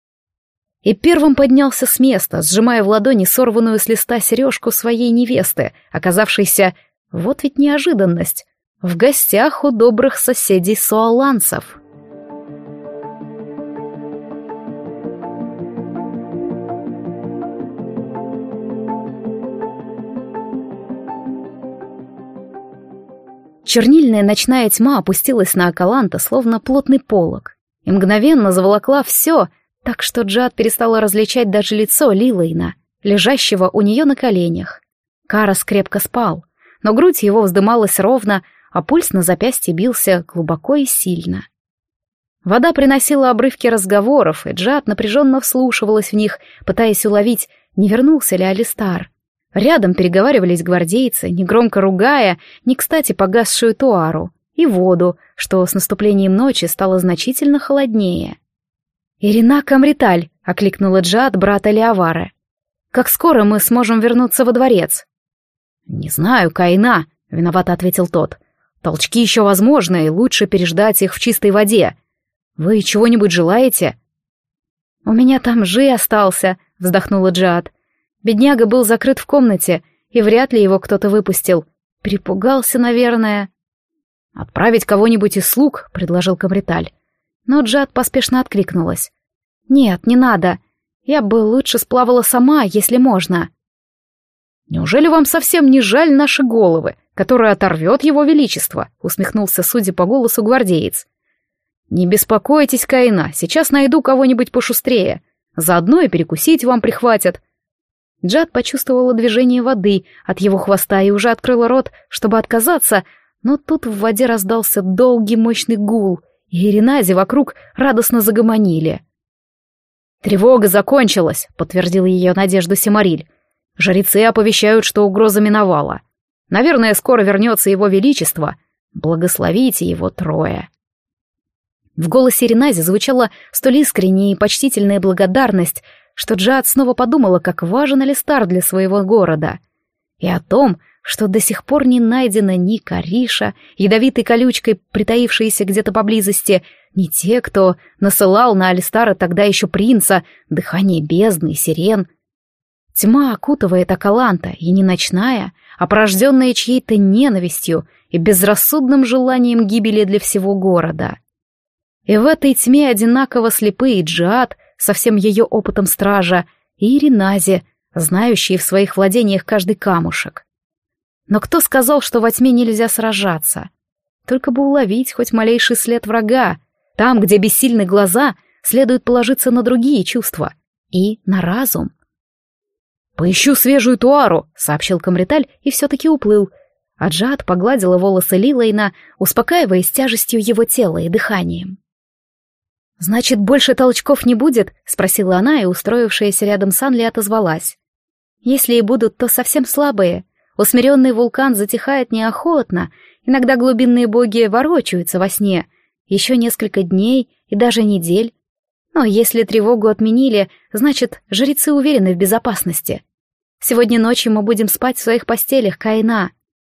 И первым поднялся с места, сжимая в ладони сорванную с листа сережку своей невесты, оказавшейся, вот ведь неожиданность, в гостях у добрых соседей суаланцев. Чернильная ночная тьма опустилась на Акаланта, словно плотный полог, и мгновенно заволокла все, так что Джад перестала различать даже лицо Лилейна, лежащего у нее на коленях. Карас крепко спал, но грудь его вздымалась ровно, а пульс на запястье бился глубоко и сильно. Вода приносила обрывки разговоров, и Джад напряженно вслушивалась в них, пытаясь уловить, не вернулся ли Алистар. Рядом переговаривались гвардейцы, негромко ругая, не кстати погасшую туару, и воду, что с наступлением ночи стало значительно холоднее. «Ирина Камриталь!» — окликнула Джад брата Леовары. Как скоро мы сможем вернуться во дворец?» «Не знаю, Кайна», — виновато ответил тот. «Толчки еще возможны, и лучше переждать их в чистой воде. Вы чего-нибудь желаете?» «У меня там Жи остался», — вздохнула Джиад. «Бедняга был закрыт в комнате, и вряд ли его кто-то выпустил. Перепугался, наверное». «Отправить кого-нибудь из слуг», — предложил Камриталь. Но Джиад поспешно откликнулась. «Нет, не надо. Я бы лучше сплавала сама, если можно». «Неужели вам совсем не жаль наши головы, которые оторвет его величество?» — усмехнулся, судя по голосу, гвардеец. «Не беспокойтесь, Кайна, сейчас найду кого-нибудь пошустрее. Заодно и перекусить вам прихватят». Джиад почувствовала движение воды от его хвоста и уже открыла рот, чтобы отказаться, но тут в воде раздался долгий мощный гул, и Иренази вокруг радостно загомонили. «Тревога закончилась», — подтвердил ее надежду Симариль. «Жрецы оповещают, что угроза миновала. Наверное, скоро вернется его величество. Благословите его трое». В голосе Иренази звучала столь искренняя и почтительная благодарность, что Джиад снова подумала, как важен Алистар для своего города, и о том, что до сих пор не найдено ни Кариша, ядовитой колючкой, притаившейся где-то поблизости, ни те, кто насылал на Алистара тогда еще принца, дыхание бездны и сирен. Тьма окутывает Акаланта, и не ночная, а порожденная чьей-то ненавистью и безрассудным желанием гибели для всего города. И в этой тьме одинаково слепые Джиад со всем ее опытом стража и Иренази, знающие в своих владениях каждый камушек. Но кто сказал, что во тьме нельзя сражаться? Только бы уловить хоть малейший след врага. Там, где бессильны глаза, следует положиться на другие чувства и на разум. «Поищу свежую туару», — сообщил Камриталь и все-таки уплыл. А Джиад погладила волосы Лилейна, успокаиваясь тяжестью его тела и дыханием. «Значит, больше толчков не будет?» — спросила она, и, устроившаяся рядом с Анли, отозвалась. «Если и будут, то совсем слабые. Усмиренный вулкан затихает неохотно, иногда глубинные боги ворочаются во сне, еще несколько дней и даже недель. Но если тревогу отменили, значит, жрецы уверены в безопасности. Сегодня ночью мы будем спать в своих постелях, Кайна».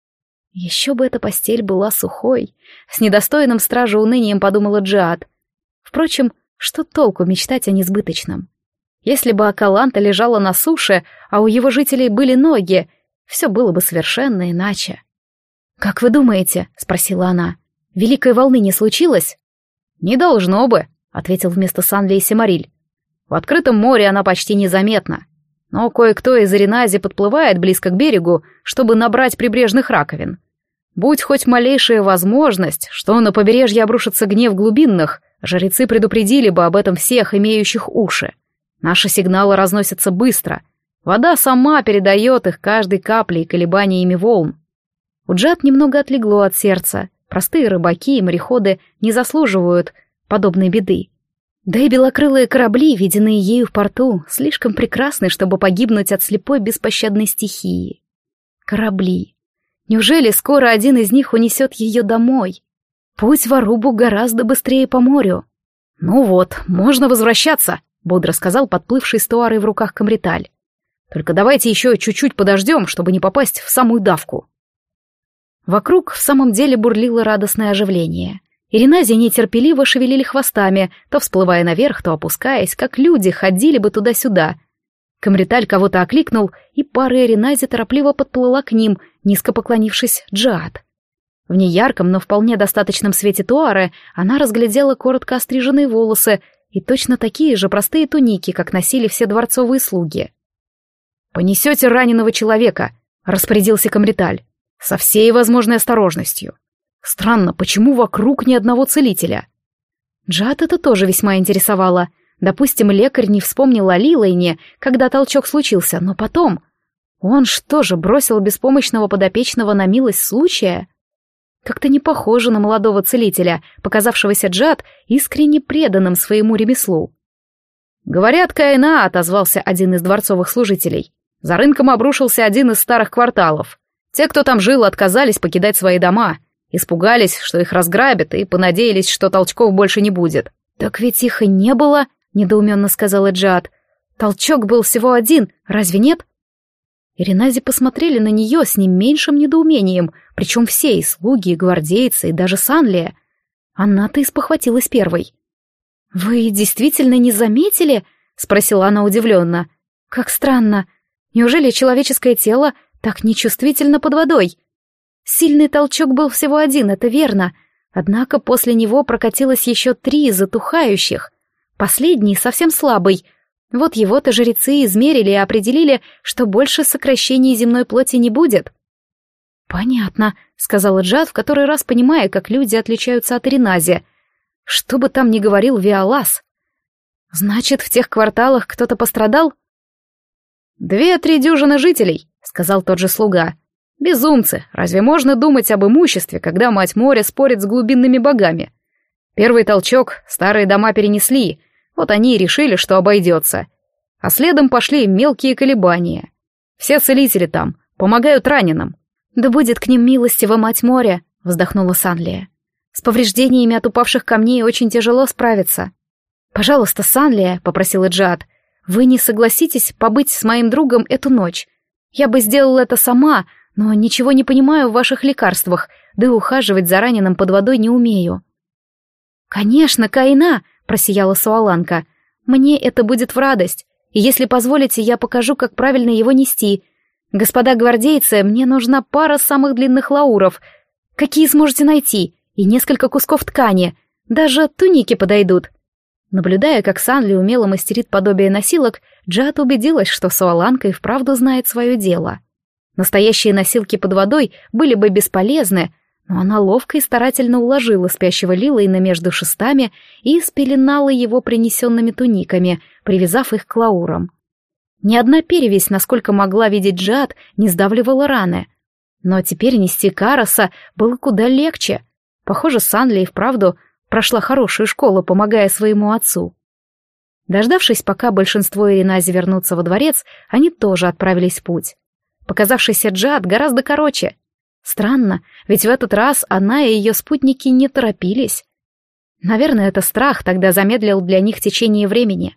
Еще бы эта постель была сухой, с недостойным стража унынием подумала Джиад. Впрочем, что толку мечтать о несбыточном? Если бы Акаланта лежала на суше, а у его жителей были ноги, все было бы совершенно иначе. «Как вы думаете?» — спросила она. «Великой волны не случилось?» «Не должно бы», — ответил вместо Санли Симариль. «В открытом море она почти незаметна. Но кое-кто из Иренази подплывает близко к берегу, чтобы набрать прибрежных раковин. Будь хоть малейшая возможность, что на побережье обрушится гнев глубинных, жрецы предупредили бы об этом всех, имеющих уши. Наши сигналы разносятся быстро. Вода сама передает их каждой каплей колебаниями волн». У Джиад немного отлегло от сердца. Простые рыбаки и мореходы не заслуживают подобной беды. Да и белокрылые корабли, виденные ею в порту, слишком прекрасны, чтобы погибнуть от слепой беспощадной стихии. Корабли. Неужели скоро один из них унесет ее домой? Путь в Арубу гораздо быстрее по морю. «Ну вот, можно возвращаться», — бодро сказал подплывший с туарой в руках Камриталь. «Только давайте еще чуть-чуть подождем, чтобы не попасть в самую давку». Вокруг в самом деле бурлило радостное оживление. Иренази нетерпеливо шевелили хвостами, то всплывая наверх, то опускаясь, как люди ходили бы туда-сюда. Камриталь кого-то окликнул, и пара Иренази торопливо подплыла к ним, низко поклонившись Джиад. В неярком, но вполне достаточном свете туары она разглядела коротко остриженные волосы и точно такие же простые туники, как носили все дворцовые слуги. «Понесете раненого человека», — распорядился Камриталь, со всей возможной осторожностью. Странно, почему вокруг ни одного целителя? Джиад это тоже весьма интересовало. Допустим, лекарь не вспомнил о Лилейне, когда толчок случился, но потом... Он что же, бросил беспомощного подопечного на милость случая? Как-то не похоже на молодого целителя, показавшегося Джиад искренне преданным своему ремеслу. «Говорят, Кайна», — отозвался один из дворцовых служителей. «За рынком обрушился один из старых кварталов. Те, кто там жил, отказались покидать свои дома. Испугались, что их разграбят, и понадеялись, что толчков больше не будет». «Так ведь их и не было», — недоуменно сказала Джиад. Толчок был всего один, разве нет? Иренази посмотрели на нее с не меньшим недоумением, причем все, и слуги, и гвардейцы, и даже Санлия. Она-то и спохватилась первой. «Вы действительно не заметили?» — спросила она удивленно. «Как странно. Неужели человеческое тело так нечувствительно под водой? Сильный толчок был всего один, это верно. Однако после него прокатилось еще три затухающих. Последний совсем слабый. Вот его-то жрецы измерили и определили, что больше сокращений земной плоти не будет». «Понятно», — сказала Джад, в который раз понимая, как люди отличаются от Иренази. «Что бы там ни говорил Виолас. Значит, в тех кварталах кто-то пострадал?» «Две-три дюжины жителей», — сказал тот же слуга. «Безумцы, разве можно думать об имуществе, когда мать моря спорит с глубинными богами? Первый толчок старые дома перенесли, вот они и решили, что обойдется. А следом пошли мелкие колебания. Все целители там, помогают раненым». «Да будет к ним милостива мать моря», — вздохнула Санлия. «С повреждениями от упавших камней очень тяжело справиться». «Пожалуйста, Санлия», — попросила Джад, — «вы не согласитесь побыть с моим другом эту ночь? Я бы сделала это сама, но ничего не понимаю в ваших лекарствах, да и ухаживать за раненым под водой не умею». «Конечно, Каина», — просияла Суаланка, — «мне это будет в радость, и если позволите, я покажу, как правильно его нести. Господа гвардейцы, мне нужна пара самых длинных лауров. Какие сможете найти? И несколько кусков ткани. Даже туники подойдут». Наблюдая, как Санли умело мастерит подобие носилок, Джад убедилась, что Суаланка и вправду знает свое дело. Настоящие носилки под водой были бы бесполезны, но она ловко и старательно уложила спящего Лилейна между шестами и спеленала его принесенными туниками, привязав их к лаурам. Ни одна перевязь, насколько могла видеть Джад, не сдавливала раны. Но теперь нести Караса было куда легче. Похоже, Санли и вправду прошла хорошую школу, помогая своему отцу. Дождавшись, пока большинство Иренази вернутся во дворец, они тоже отправились в путь. Показавшийся Джад гораздо короче. Странно, ведь в этот раз она и ее спутники не торопились. Наверное, это страх тогда замедлил для них течение времени.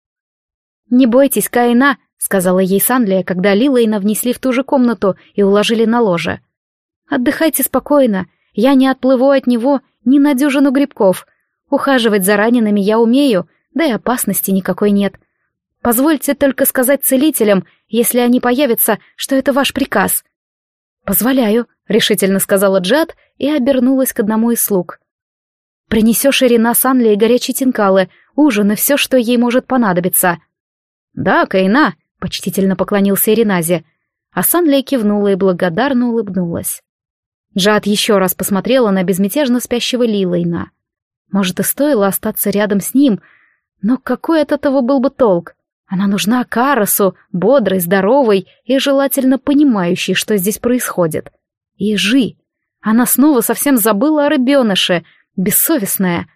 «Не бойтесь, Каина», — сказала ей Санлия, когда Лилейна внесли в ту же комнату и уложили на ложе. «Отдыхайте спокойно, я не отплыву от него ни на дюжину грибков. Ухаживать за ранеными я умею, да и опасности никакой нет. Позвольте только сказать целителям, если они появятся, что это ваш приказ». «Позволяю», — решительно сказала Джад и обернулась к одному из слуг. «Принесешь Ирина Санлии горячие тинкалы, ужин и все, что ей может понадобиться». «Да, Каина», — почтительно поклонился Иренази, а Санлия кивнула и благодарно улыбнулась. Джад еще раз посмотрела на безмятежно спящего Лилейна. Может, и стоило остаться рядом с ним, но какой от этого был бы толк? Она нужна Карасу, бодрой, здоровой и желательно понимающей, что здесь происходит. И Жи. Она снова совсем забыла о рыбеныше, бессовестная.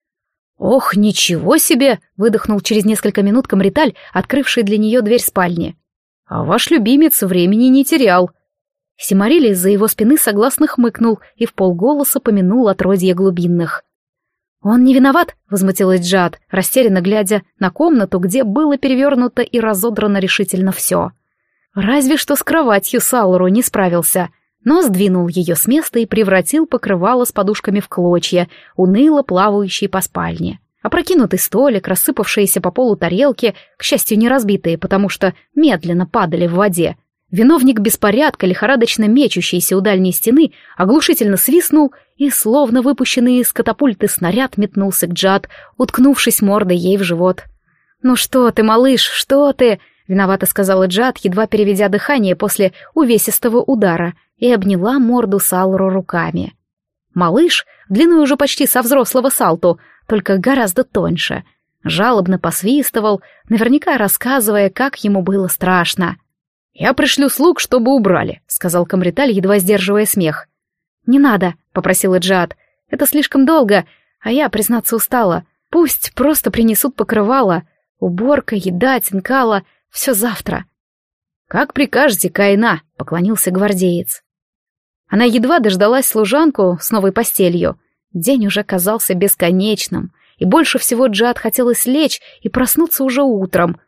«Ох, ничего себе!» — выдохнул через несколько минут Камриталь, открывший для нее дверь спальни. «А ваш любимец времени не терял». Симариль из-за его спины согласно хмыкнул и вполголоса помянул отродье глубинных. «Он не виноват», — возмутилась Джад, растерянно глядя на комнату, где было перевернуто и разодрано решительно все. Разве что с кроватью Салуру не справился, но сдвинул ее с места и превратил покрывало с подушками в клочья, уныло плавающие по спальне. Опрокинутый столик, рассыпавшиеся по полу тарелки, к счастью, не разбитые, потому что медленно падали в воде. Виновник беспорядка, лихорадочно мечущийся у дальней стены, оглушительно свистнул и, словно выпущенный из катапульты снаряд, метнулся к Джад, уткнувшись мордой ей в живот. «Ну что ты, малыш, что ты?» — виновато сказала Джад, едва переведя дыхание после увесистого удара, и обняла морду Салуру руками. Малыш, длиной уже почти со взрослого Салту, только гораздо тоньше, жалобно посвистывал, наверняка рассказывая, как ему было страшно. «Я пришлю слуг, чтобы убрали», — сказал Камриталь, едва сдерживая смех. «Не надо», — попросила Джад, — «это слишком долго, а я, признаться, устала. Пусть просто принесут покрывало, уборка, еда, тинкала, все завтра». «Как прикажете, Каина», — поклонился гвардеец. Она едва дождалась служанку с новой постелью. День уже казался бесконечным, и больше всего Джад хотелось лечь и проснуться уже утром.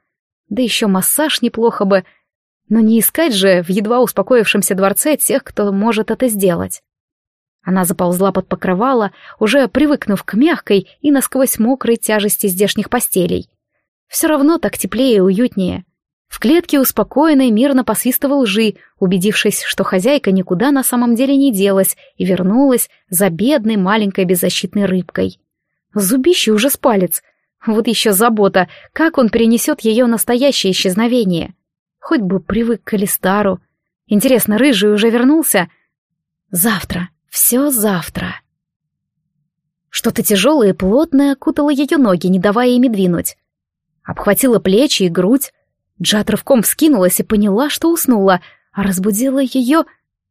Да еще массаж неплохо бы. Но не искать же в едва успокоившемся дворце тех, кто может это сделать. Она заползла под покрывало, уже привыкнув к мягкой и насквозь мокрой тяжести здешних постелей. Все равно так теплее и уютнее. В клетке успокоенной мирно посвистывал Жи, убедившись, что хозяйка никуда на самом деле не делась и вернулась за бедной маленькой беззащитной рыбкой. Зубище уже с палец. Вот еще забота, как он перенесет ее настоящее исчезновение. Хоть бы привык к Алистару. Интересно, Рыжий уже вернулся? Завтра. Все завтра. Что-то тяжелое и плотное окутало ее ноги, не давая ими двинуть. Обхватило плечи и грудь. Джад рывком вскинулась и поняла, что уснула, а разбудила ее...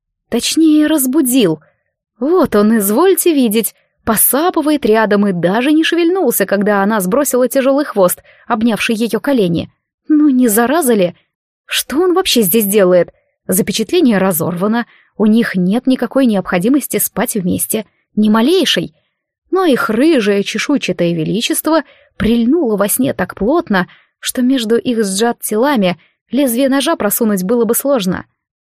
Точнее, разбудил. Вот он, извольте видеть, посапывает рядом и даже не шевельнулся, когда она сбросила тяжелый хвост, обнявший ее колени. Ну, не зараза ли? Что он вообще здесь делает? Запечатление разорвано, у них нет никакой необходимости спать вместе, ни малейшей. Но их рыжее чешуйчатое величество прильнуло во сне так плотно, что между их сжат телами лезвие ножа просунуть было бы сложно.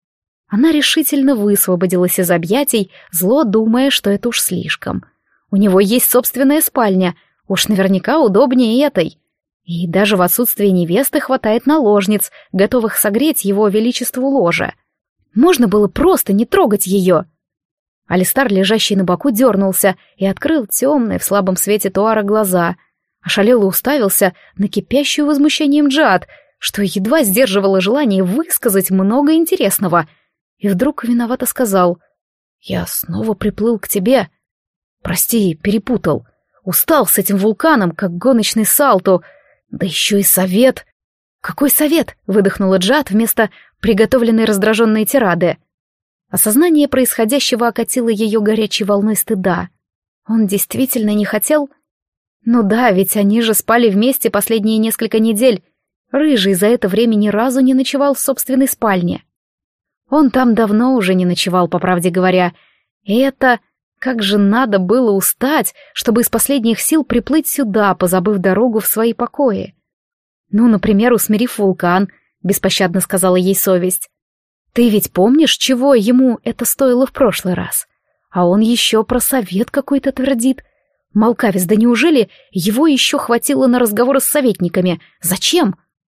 Она решительно высвободилась из объятий, зло думая, что это уж слишком. У него есть собственная спальня, уж наверняка удобнее этой. И даже в отсутствие невесты хватает наложниц, готовых согреть его величеству ложе. Можно было просто не трогать ее. Алистар, лежащий на боку, дернулся и открыл темные в слабом свете туара глаза. Ошалело уставился на кипящую возмущением Джад, что едва сдерживало желание высказать много интересного. И вдруг виновато сказал: «Я снова приплыл к тебе. Прости, перепутал. Устал с этим вулканом, как гоночный Салту. Да еще и совет». «Какой совет?» — выдохнула Джад вместо приготовленной раздраженной тирады. Осознание происходящего окатило ее горячей волной стыда. Он действительно не хотел? Ну да, ведь они же спали вместе последние несколько недель. Рыжий за это время ни разу не ночевал в собственной спальне. Он там давно уже не ночевал, по правде говоря. И это... Как же надо было устать, чтобы из последних сил приплыть сюда, позабыв дорогу в свои покои. Ну, например, усмирив вулкан, беспощадно сказала ей совесть. Ты ведь помнишь, чего ему это стоило в прошлый раз? А он еще про совет какой-то твердит. Малкавис, да неужели его еще хватило на разговоры с советниками? Зачем?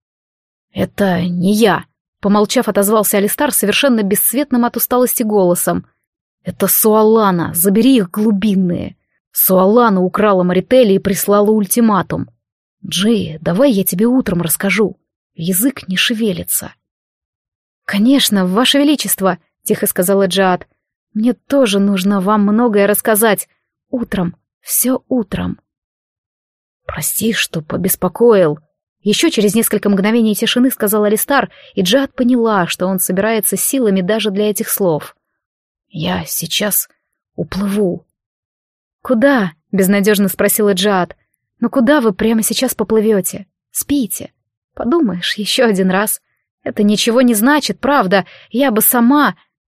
Это не я, помолчав, отозвался Алистар совершенно бесцветным от усталости голосом. Это Суалана, забери их глубинные. Суалана украла Марителли и прислала ультиматум. Джей, давай я тебе утром расскажу. Язык не шевелится. Конечно, Ваше Величество, тихо сказала Джад. Мне тоже нужно вам многое рассказать. Утром, все утром. Прости, что побеспокоил. Еще через несколько мгновений тишины сказал Алистар, и Джад поняла, что он собирается силами даже для этих слов. Я сейчас уплыву. Куда? Безнадежно спросила Джад. Но куда вы прямо сейчас поплывете? Спите. Подумаешь, еще один раз. Это ничего не значит, правда. Я бы сама...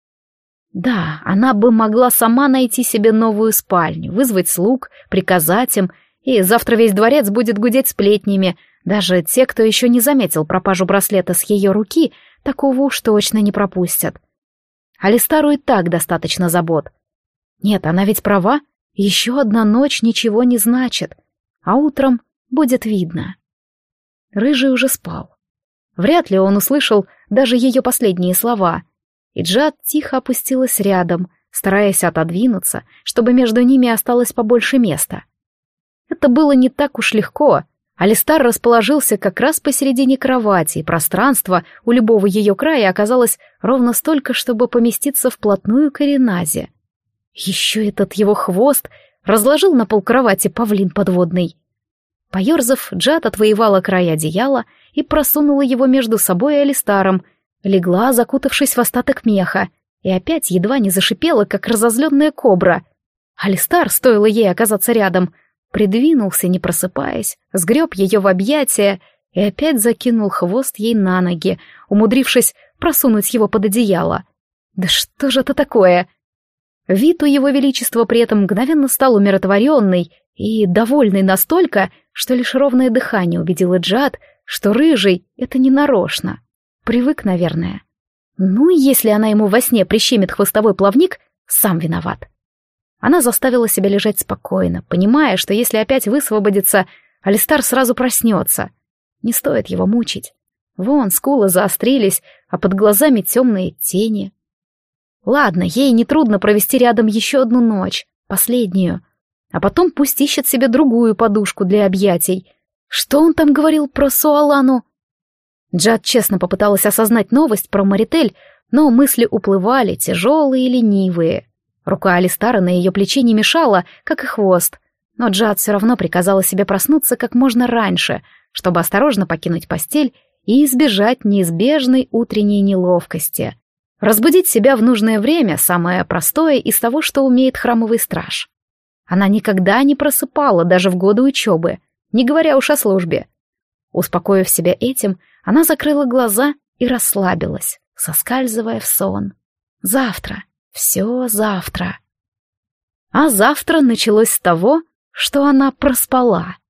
Да, она бы могла сама найти себе новую спальню, вызвать слуг, приказать им, и завтра весь дворец будет гудеть сплетнями. Даже те, кто еще не заметил пропажу браслета с ее руки, такого уж точно не пропустят. Алистару и так достаточно забот. Нет, она ведь права. Еще одна ночь ничего не значит. А утром будет видно. Рыжий уже спал. Вряд ли он услышал даже ее последние слова. И Джад тихо опустилась рядом, стараясь отодвинуться, чтобы между ними осталось побольше места. Это было не так уж легко. Алистар расположился как раз посередине кровати, и пространство у любого ее края оказалось ровно столько, чтобы поместиться вплотную к Иреназе. Еще этот его хвост разложил на пол кровати павлин подводный. Поерзав, Джад отвоевала край одеяла и просунула его между собой и Алистаром, легла, закутавшись в остаток меха, и опять едва не зашипела, как разозленная кобра. Алистар, стоило ей оказаться рядом, придвинулся, не просыпаясь, сгреб ее в объятия и опять закинул хвост ей на ноги, умудрившись просунуть его под одеяло. Да что же это такое? Вид у его величества при этом мгновенно стал умиротворенный и довольный настолько, что лишь ровное дыхание убедило Джад, что рыжий — это не нарочно. Привык, наверное. Ну, если она ему во сне прищемит хвостовой плавник, сам виноват. Она заставила себя лежать спокойно, понимая, что если опять высвободится, Алистар сразу проснется. Не стоит его мучить. Вон, скулы заострились, а под глазами темные тени. Ладно, ей нетрудно провести рядом еще одну ночь, последнюю. А потом пусть ищет себе другую подушку для объятий. Что он там говорил про Суалану? Джад честно попыталась осознать новость про Маритель, но мысли уплывали, тяжелые и ленивые. Рука Алистара на ее плече не мешала, как и хвост, но Джад все равно приказала себе проснуться как можно раньше, чтобы осторожно покинуть постель и избежать неизбежной утренней неловкости. Разбудить себя в нужное время — самое простое из того, что умеет храмовый страж. Она никогда не просыпала даже в годы учебы, не говоря уж о службе. Успокоив себя этим, она закрыла глаза и расслабилась, соскальзывая в сон. Завтра, все завтра. А завтра началось с того, что она проспала.